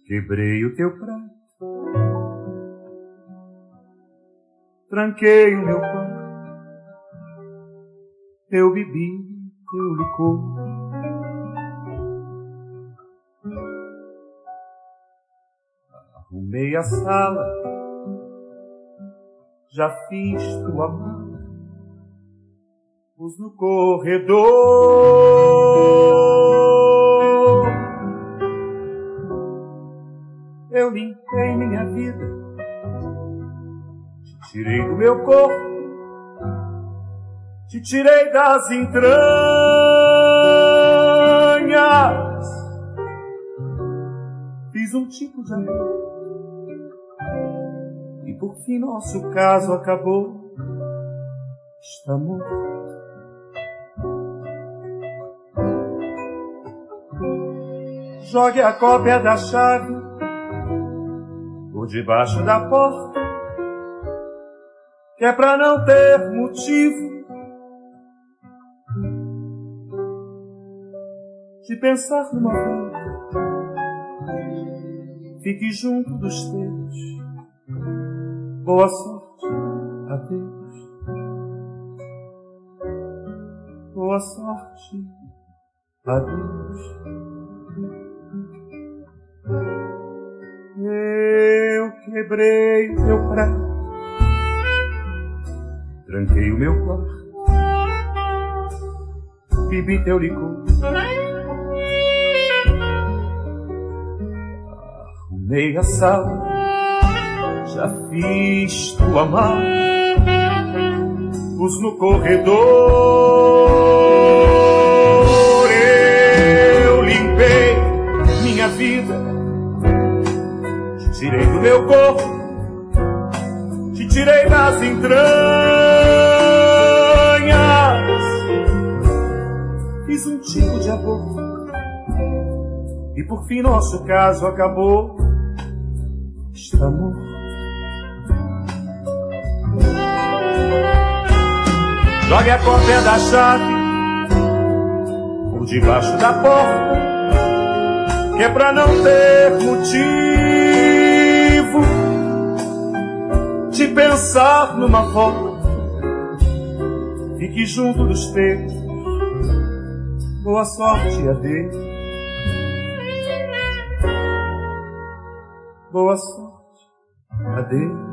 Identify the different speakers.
Speaker 1: Quebrei o teu prato, tranquei o meu quarto, eu bebi teu licor. Arrumei a sala, já fiz tua mala, pus no corredor. Eu limpei minha vida, te tirei do meu corpo, te tirei das entranhas. Fiz um tipo de amor e por fim nosso caso acabou. Está morto. Jogue a cópia da chave por debaixo da porta, que é pra não ter motivo de pensar numa volta. Fique junto dos teus. Boa sorte, adeus. Boa sorte, adeus. Eu quebrei o teu prato, tranquei o meu quarto, bebi teu licor. Arrumei a sala, já fiz tua mala, pus no corredor. Eu limpei minha vida, te tirei do meu corpo, te tirei das entranhas. Fiz um tipo de aborto e por fim nosso caso acabou. Está morto. Jogue a cópia da chave por debaixo da porta, que é pra não ter motivo de pensar numa volta. Fique junto dos teus. Boa sorte, adeus. Boa sorte, adeus.